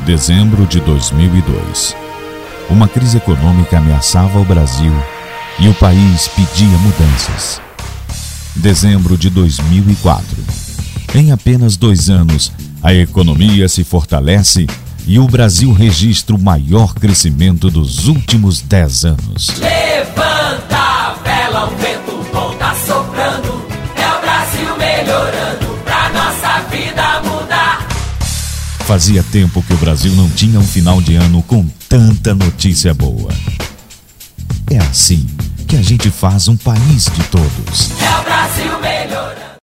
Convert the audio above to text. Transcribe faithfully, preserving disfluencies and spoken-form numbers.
Dezembro de dois mil e dois. Uma crise econômica ameaçava o Brasil e o país pedia mudanças. Dezembro de dois mil e quatro. Em apenas dois anos, a economia se fortalece e o Brasil registra o maior crescimento dos últimos dez anos. Levanta a vela, o vento bom tá soprando. É o Brasil melhorando pra nossa vida mudar. Fazia tempo que o Brasil não tinha um final de ano com tanta notícia boa. É assim que a gente faz um país de todos. É o Brasil melhorando.